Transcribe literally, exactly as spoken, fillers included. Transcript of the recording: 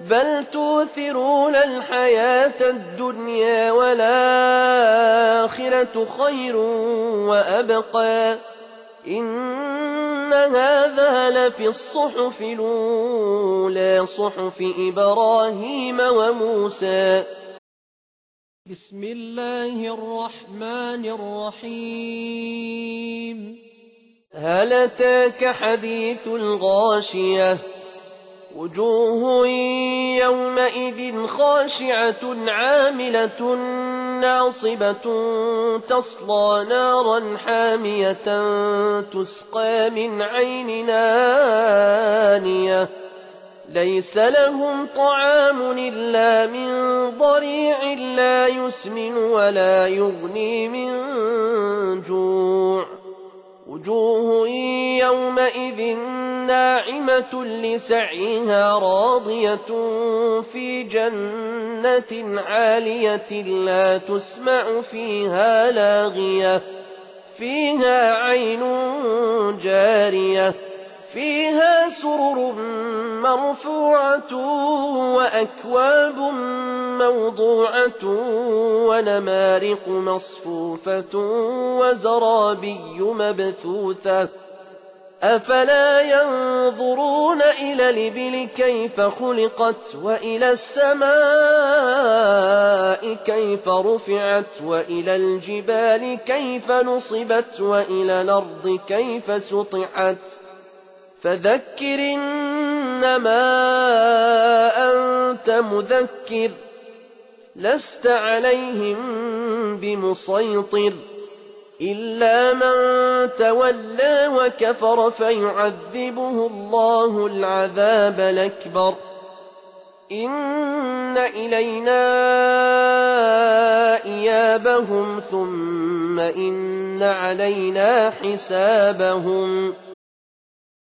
بل تؤثرون الحياة الدنيا والآخرة خير وأبقى إن هذا لفي الصحف الأولى صحف إبراهيم وموسى. بسم الله الرحمن الرحيم. هل أتاك حديث الغاشية وجوه يومئذ خاشعة عاملة ناصبة تصلى نارا حامية تسقى من عين آنية ليس لهم طعام إلا من ضريع لا يسمن ولا يغني من جوع وجوه يومئذ ناعمة لسعيها راضية في جنة عالية لا تسمع فيها لاغية فيها عين جارية فيها سرر مرفوعة وأكواب موضوعة ونمارق مصفوفة وزرابي مبثوثة أفلا ينظرون إلى الإبل كيف خلقت وإلى السماء كيف رفعت وإلى الجبال كيف نصبت وإلى الأرض كيف سطحت فذكر إنما أنت مذكر لست عليهم بمسيطر إلا من تولى وكفر فيعذبه الله العذاب الأكبر إن إلينا إيابهم ثم إن علينا حسابهم